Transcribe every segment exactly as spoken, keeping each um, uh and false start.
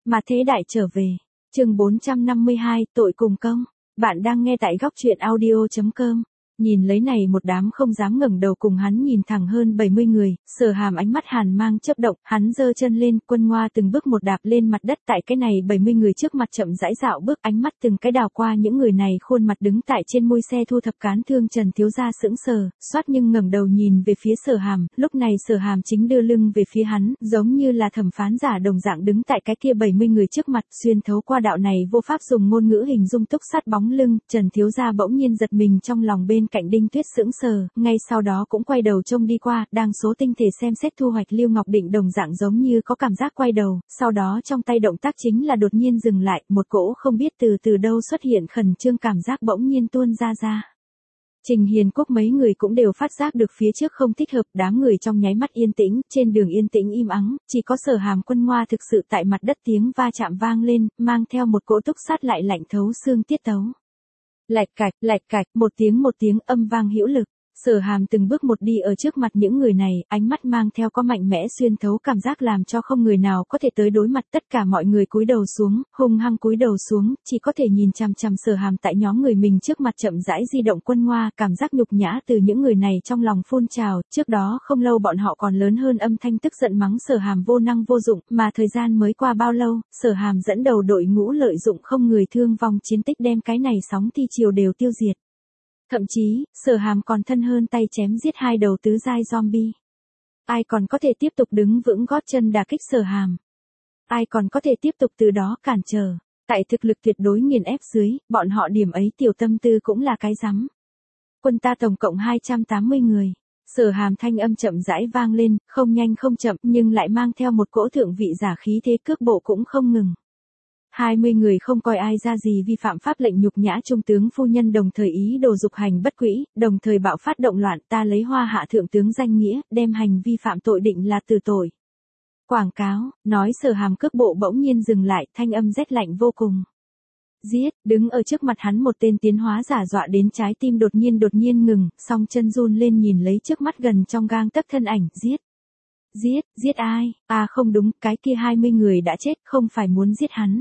Mà thế đại trở về. Chương bốn trăm năm mươi hai, tội cùng công. Bạn đang nghe tại góc truyện audio chấm com. Nhìn lấy này một đám không dám ngẩng đầu cùng hắn nhìn thẳng hơn bảy mươi người, Sở Hàm ánh mắt hàn mang chớp động, hắn giơ chân lên, Quân Ngoa từng bước một đạp lên mặt đất tại cái này bảy mươi người trước mặt chậm rãi dạo bước, ánh mắt từng cái đào qua những người này khuôn mặt đứng tại trên mui xe thu thập cán thương Trần thiếu gia sững sờ, xoát nhưng ngẩng đầu nhìn về phía Sở Hàm, lúc này Sở Hàm chính đưa lưng về phía hắn, giống như là thẩm phán giả đồng dạng đứng tại cái kia bảy mươi người trước mặt, xuyên thấu qua đạo này vô pháp dùng ngôn ngữ hình dung túc sát bóng lưng, Trần thiếu gia bỗng nhiên giật mình trong lòng bên cạnh Đinh Tuyết sững sờ, ngay sau đó cũng quay đầu trông đi qua, đang số tinh thể xem xét thu hoạch Lưu Ngọc Định đồng dạng giống như có cảm giác quay đầu, sau đó trong tay động tác chính là đột nhiên dừng lại, một cỗ không biết từ từ đâu xuất hiện khẩn trương cảm giác bỗng nhiên tuôn ra ra. Trình Hiền Quốc mấy người cũng đều phát giác được phía trước không thích hợp, đám người trong nháy mắt yên tĩnh, trên đường yên tĩnh im ắng, chỉ có Sở Hàm Quân Ngoa thực sự tại mặt đất tiếng va chạm vang lên, mang theo một cỗ túc sát lại lạnh thấu xương tiết tấu. Lạch cạch, lạch cạch, một tiếng một tiếng âm vang hữu lực. Sở Hàm từng bước một đi ở trước mặt những người này, ánh mắt mang theo có mạnh mẽ xuyên thấu cảm giác làm cho không người nào có thể tới đối mặt, tất cả mọi người cúi đầu xuống, hung hăng cúi đầu xuống, chỉ có thể nhìn chằm chằm Sở Hàm tại nhóm người mình trước mặt chậm rãi di động. Quân Ngoa cảm giác nhục nhã từ những người này trong lòng phun trào, trước đó không lâu bọn họ còn lớn hơn âm thanh tức giận mắng Sở Hàm vô năng vô dụng, mà thời gian mới qua bao lâu, Sở Hàm dẫn đầu đội ngũ lợi dụng không người thương vong chiến tích đem cái này sóng thi chiều đều tiêu diệt. Thậm chí, Sở Hàm còn thân hơn tay chém giết hai đầu tứ giai zombie. Ai còn có thể tiếp tục đứng vững gót chân đả kích Sở Hàm? Ai còn có thể tiếp tục từ đó cản trở? Tại thực lực tuyệt đối nghiền ép dưới, bọn họ điểm ấy tiểu tâm tư cũng là cái rắm. Quân ta tổng cộng hai trăm tám mươi người. Sở Hàm thanh âm chậm rãi vang lên, không nhanh không chậm nhưng lại mang theo một cỗ thượng vị giả khí thế cước bộ cũng không ngừng. hai mươi người không coi ai ra gì vi phạm pháp lệnh nhục nhã trung tướng phu nhân đồng thời ý đồ dục hành bất quỹ, đồng thời bạo phát động loạn, ta lấy Hoa Hạ thượng tướng danh nghĩa, đem hành vi phạm tội định là tử tội. Quảng cáo, nói Sở Hàm cước bộ bỗng nhiên dừng lại, thanh âm rét lạnh vô cùng. Giết, đứng ở trước mặt hắn một tên tiến hóa giả dọa đến trái tim đột nhiên đột nhiên ngừng, song chân run lên nhìn lấy trước mắt gần trong gang tấc thân ảnh, giết. Giết, giết ai? À không đúng, cái kia hai mươi người đã chết, không phải muốn giết hắn.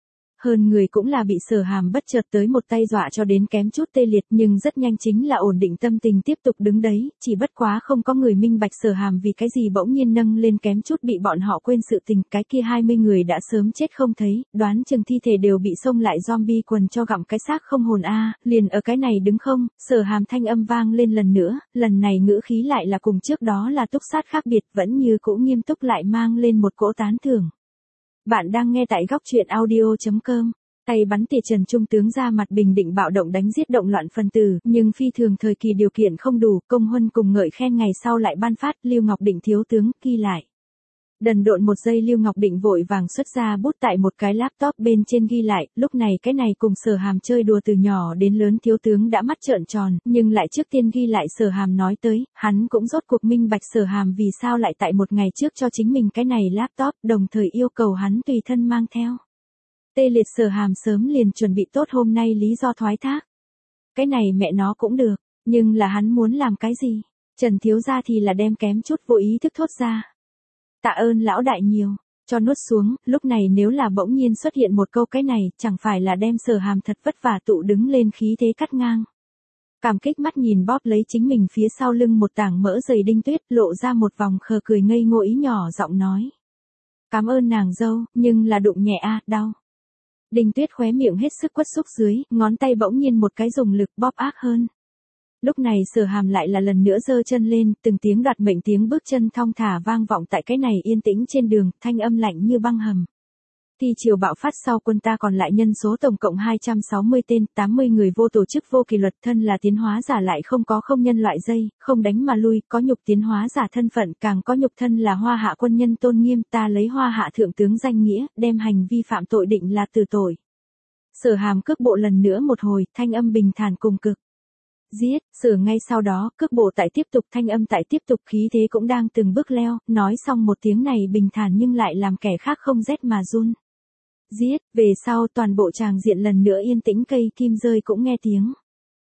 Hơn người cũng là bị Sở Hàm bất chợt tới một tay dọa cho đến kém chút tê liệt, nhưng rất nhanh chính là ổn định tâm tình tiếp tục đứng đấy, chỉ bất quá không có người minh bạch Sở Hàm vì cái gì bỗng nhiên nâng lên kém chút bị bọn họ quên sự tình, cái kia hai mươi người đã sớm chết không thấy, đoán chừng thi thể đều bị xông lại zombie quần cho gặm cái xác không hồn a, à, liền ở cái này đứng không? Sở Hàm thanh âm vang lên lần nữa, lần này ngữ khí lại là cùng trước đó là túc sát khác biệt, vẫn như cũ nghiêm túc lại mang lên một cỗ tán thưởng. Bạn đang nghe tại góc truyện audio chấm com. Tay bắn tỉa Trần Trung tướng ra mặt bình định bạo động đánh giết động loạn phân tử, nhưng phi thường thời kỳ điều kiện không đủ, công huân cùng ngợi khen ngày sau lại ban phát, Lưu Ngọc Định thiếu tướng, ghi lại. Đần độn một giây Lưu Ngọc Định vội vàng xuất ra bút tại một cái laptop bên trên ghi lại, lúc này cái này cùng Sở Hàm chơi đùa từ nhỏ đến lớn thiếu tướng đã mắt trợn tròn, nhưng lại trước tiên ghi lại Sở Hàm nói tới, hắn cũng rốt cuộc minh bạch Sở Hàm vì sao lại tại một ngày trước cho chính mình cái này laptop, đồng thời yêu cầu hắn tùy thân mang theo. Tê liệt Sở Hàm sớm liền chuẩn bị tốt hôm nay lý do thoái thác. Cái này mẹ nó cũng được, nhưng là hắn muốn làm cái gì? Trần thiếu gia thì là đem kém chút vô ý thức thốt ra. Tạ ơn lão đại nhiều, cho nuốt xuống, lúc này nếu là bỗng nhiên xuất hiện một câu cái này, chẳng phải là đem Sở Hàm thật vất vả tụ đứng lên khí thế cắt ngang. Cảm kích mắt nhìn bóp lấy chính mình phía sau lưng một tảng mỡ dày Đinh Tuyết, lộ ra một vòng khờ cười ngây ngô ý nhỏ giọng nói. Cảm ơn nàng dâu, nhưng là đụng nhẹ a, đau. Đinh Tuyết khóe miệng hết sức quất xúc dưới, ngón tay bỗng nhiên một cái dùng lực bóp ác hơn. Lúc này Sở Hàm lại là lần nữa giơ chân lên, từng tiếng đoạt mệnh tiếng bước chân thong thả vang vọng tại cái này yên tĩnh trên đường, thanh âm lạnh như băng hầm. Thi chiều bạo phát sau quân ta còn lại nhân số tổng cộng hai trăm sáu mươi tên, tám mươi người vô tổ chức vô kỷ luật, thân là tiến hóa giả lại không có không nhân loại dây, không đánh mà lui, có nhục tiến hóa giả thân phận, càng có nhục thân là Hoa Hạ quân nhân tôn nghiêm, ta lấy Hoa Hạ thượng tướng danh nghĩa, đem hành vi phạm tội định là tử tội. Sở Hàm cước bộ lần nữa một hồi, thanh âm bình thản cùng cực. Giết, Sở ngay sau đó, cước bộ tại tiếp tục, thanh âm tại tiếp tục, khí thế cũng đang từng bước leo, nói xong một tiếng này bình thản nhưng lại làm kẻ khác không rét mà run. Giết, về sau toàn bộ tràng diện lần nữa yên tĩnh, cây kim rơi cũng nghe tiếng.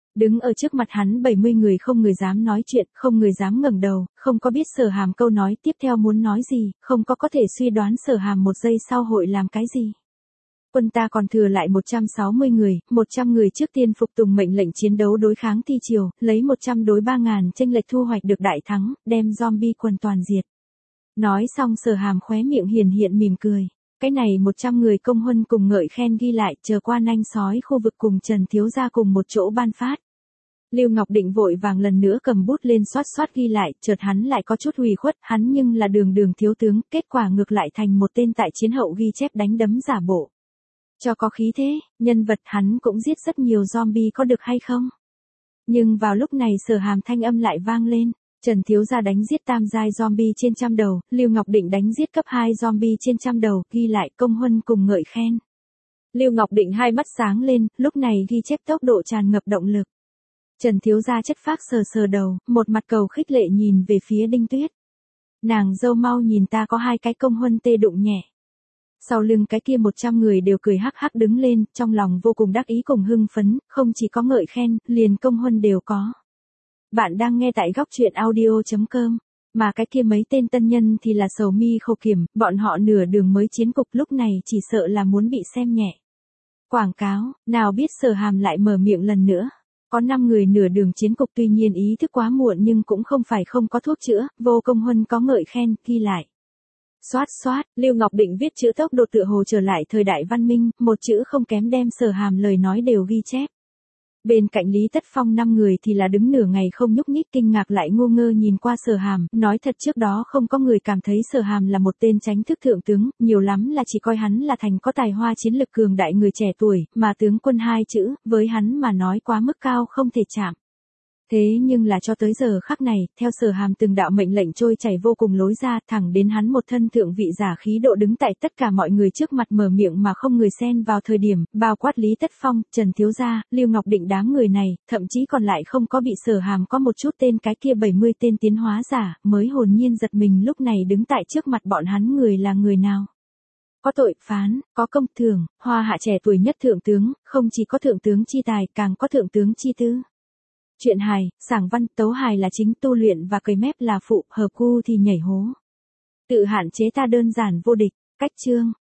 Đứng ở trước mặt hắn bảy mươi người không người dám nói chuyện, không người dám ngẩng đầu, không có biết Sở Hàm câu nói tiếp theo muốn nói gì, không có có thể suy đoán Sở Hàm một giây sau hội làm cái gì. Quân ta còn thừa lại một trăm sáu mươi người, một trăm người trước tiên phục tùng mệnh lệnh chiến đấu đối kháng thi triều, lấy một trăm đối ba ngàn chênh lệch thu hoạch được đại thắng, đem zombie quần toàn diệt. Nói xong Sở Hàm khóe miệng hiền hiện mỉm cười. Cái này một trăm người công huân cùng ngợi khen ghi lại, chờ qua nanh sói khu vực cùng Trần Thiếu Gia cùng một chỗ ban phát. Lưu Ngọc Định vội vàng lần nữa cầm bút lên xoát xoát ghi lại, chợt hắn lại có chút hủy khuất, hắn nhưng là Đường Đường thiếu tướng, kết quả ngược lại thành một tên tại chiến hậu ghi chép đánh đấm giả bộ. Cho có khí thế, nhân vật hắn cũng giết rất nhiều zombie có được hay không? Nhưng vào lúc này Sở Hàm thanh âm lại vang lên. Trần Thiếu Gia đánh giết tam giai zombie trên trăm đầu, Lưu Ngọc Định đánh giết cấp hai zombie trên trăm đầu, ghi lại công huân cùng ngợi khen. Lưu Ngọc Định hai mắt sáng lên, lúc này ghi chép tốc độ tràn ngập động lực. Trần Thiếu Gia chất phác sờ sờ đầu, một mặt cầu khích lệ nhìn về phía Đinh Tuyết. Nàng dâu mau nhìn ta có hai cái công huân tê đụng nhẹ. Sau lưng cái kia một trăm người đều cười hắc hắc đứng lên, trong lòng vô cùng đắc ý cùng hưng phấn, không chỉ có ngợi khen, liền công huân đều có. Bạn đang nghe tại góc truyện audio chấm com, mà cái kia mấy tên tân nhân thì là sầu mi khổ kiểm, bọn họ nửa đường mới chiến cục lúc này chỉ sợ là muốn bị xem nhẹ. Quảng cáo, nào biết Sở Hàm lại mở miệng lần nữa. Có năm người nửa đường chiến cục tuy nhiên ý thức quá muộn nhưng cũng không phải không có thuốc chữa, vô công huân có ngợi khen, ghi lại. Xoát xoát, Lưu Ngọc Định viết chữ tốc độ tựa hồ trở lại thời đại văn minh, một chữ không kém đem Sở Hàm lời nói đều ghi chép. Bên cạnh Lý Tất Phong năm người thì là đứng nửa ngày không nhúc nhích kinh ngạc lại ngu ngơ nhìn qua Sở Hàm, nói thật trước đó không có người cảm thấy Sở Hàm là một tên tránh thức thượng tướng, nhiều lắm là chỉ coi hắn là thành có tài hoa chiến lực cường đại người trẻ tuổi, mà tướng quân hai chữ, với hắn mà nói quá mức cao không thể chạm. Thế nhưng là cho tới giờ khắc này, theo Sở Hàm từng đạo mệnh lệnh trôi chảy vô cùng lối ra, thẳng đến hắn một thân thượng vị giả khí độ đứng tại tất cả mọi người trước mặt mở miệng mà không người xen vào thời điểm, bao quát Lý Tất Phong, Trần Thiếu Gia, Lưu Ngọc Định đám người này, thậm chí còn lại không có bị Sở Hàm có một chút tên cái kia bảy mươi tên tiến hóa giả, mới hồn nhiên giật mình lúc này đứng tại trước mặt bọn hắn người là người nào. Có tội phán, có công thưởng, hoa hạ trẻ tuổi nhất thượng tướng, không chỉ có thượng tướng chi tài, càng có thượng tướng chi tư. Chuyện hài, sảng văn, tấu hài là chính, tu luyện và cầy mép là phụ, hợp gu thì nhảy hố. Tự hạn chế ta đơn giản vô địch, cách chương.